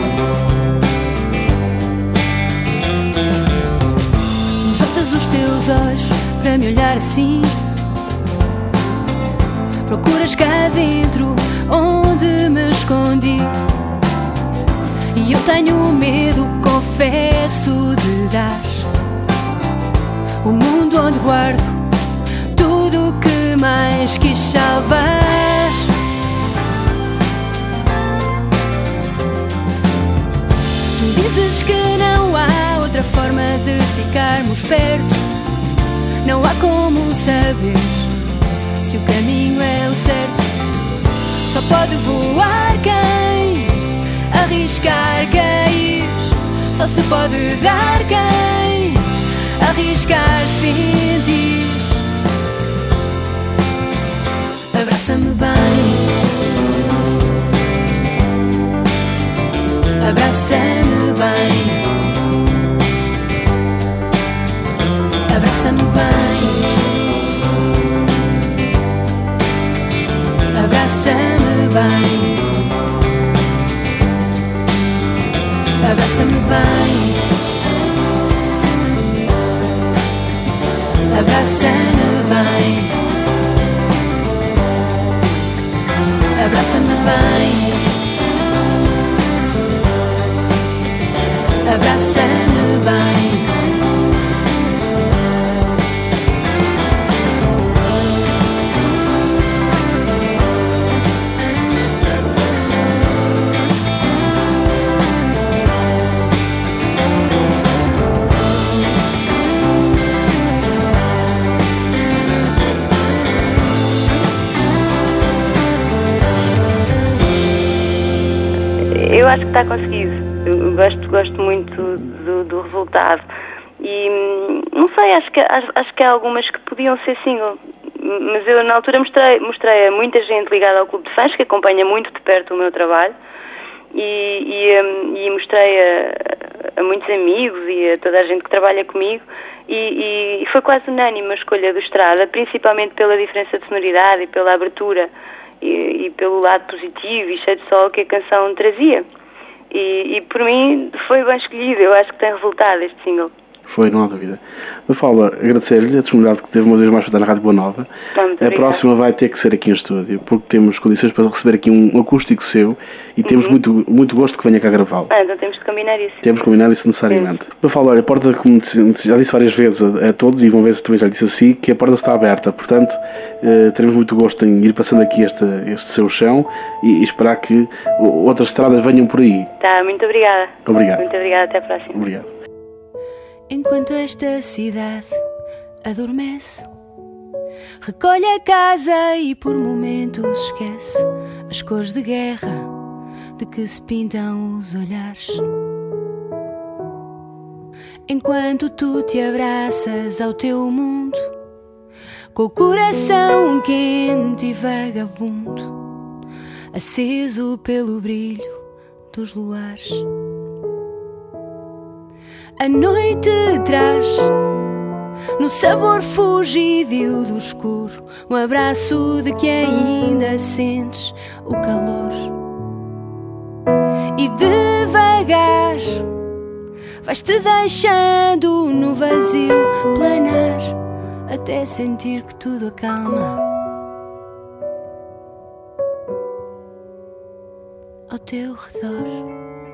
Levantas os teus olhos para me olhar assim. Procuras cá dentro onde me escondi. E eu tenho medo, confesso, de dar o mundo onde guardo tudo o que mais quis salvar. Tu dizes que não há outra forma de ficarmos perto. Não há como saber se o caminho é o certo. Só pode voar quem arriscar cair. Só se pode dar quem arriscar sentir. Abraça-me bem, abraça-me bem, abraça-me bem, abraça-me bem, abraça-me bem, abraça-me bem, abraça-me bem, abraça-me bem. Eu acho que está conseguido. Eu gosto muito do resultado. E não sei, acho que há algumas que podiam ser single. Mas eu na altura mostrei a muita gente ligada ao Clube de Fãs, que acompanha muito de perto o meu trabalho. E mostrei a muitos amigos e a toda a gente que trabalha comigo. E foi quase unânime a escolha do Estrada, principalmente pela diferença de sonoridade e pela abertura. E pelo lado positivo e cheio de sol que a canção trazia. E por mim foi bem escolhido. Eu acho que tem resultado este single. Foi, não há dúvida. Mafalda, agradecer-lhe a disponibilidade que teve uma vez mais para estar na Rádio Boa Nova. A próxima vai ter que ser aqui em estúdio, porque temos condições para receber aqui um acústico seu e temos muito gosto que venha cá gravá-lo. Então temos de combinar isso. Temos de combinar isso necessariamente. Mafalda, olha, a porta, como já disse várias vezes a todos, e uma vez também já disse assim, que a porta está aberta. Portanto, teremos muito gosto em ir passando aqui este seu chão e esperar que outras estradas venham por aí. Tá, muito obrigada. Obrigado. Muito obrigada, até a próxima. Obrigado. Enquanto esta cidade adormece, recolhe a casa e por momentos esquece as cores de guerra de que se pintam os olhares. Enquanto tu te abraças ao teu mundo, com o coração quente e vagabundo, aceso pelo brilho dos luares. A noite traz, no sabor fugidio do escuro, um abraço de que ainda sentes o calor. E devagar vais-te deixando no vazio planar, até sentir que tudo acalma. teu redor.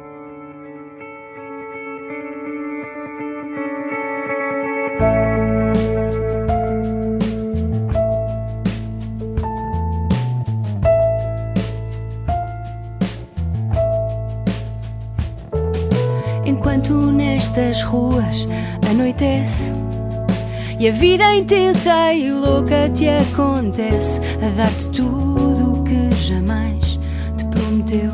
Enquanto nestas ruas anoitece e a vida é intensa e louca te acontece, a dar-te tudo o que jamais te prometeu.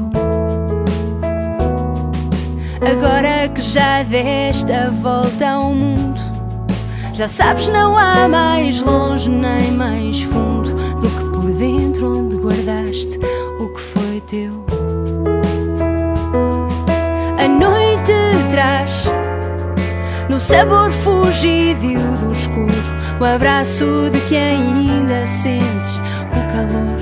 Agora que já deste a volta ao mundo, já sabes, não há mais longe nem mais fundo do que por dentro onde guardaste o que foi teu. A noite traz no sabor fugidio do escuro o abraço de quem ainda sentes o calor.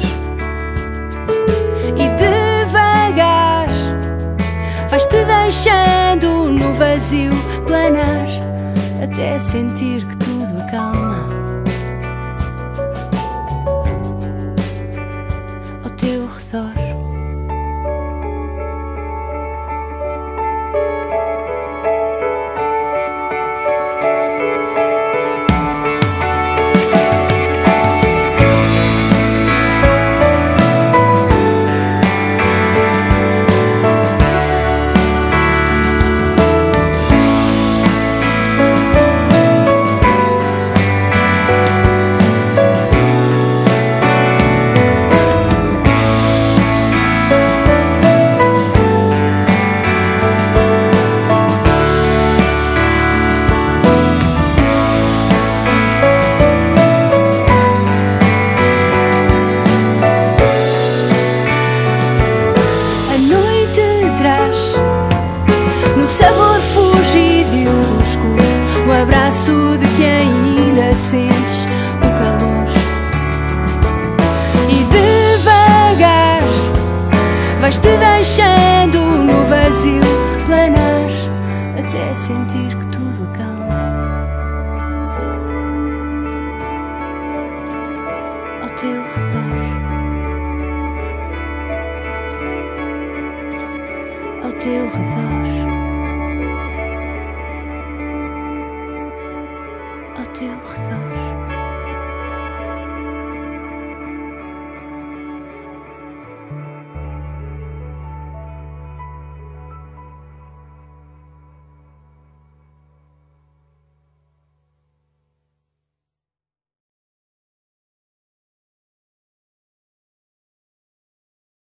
E devagar vais-te deixando no vazio planar até sentir que tudo acalma ao teu redor. O abraço de quem ainda sentes o calor. E devagar vais-te deixando no vazio planar até sentir que tudo acalma ao teu redor. Ao teu redor.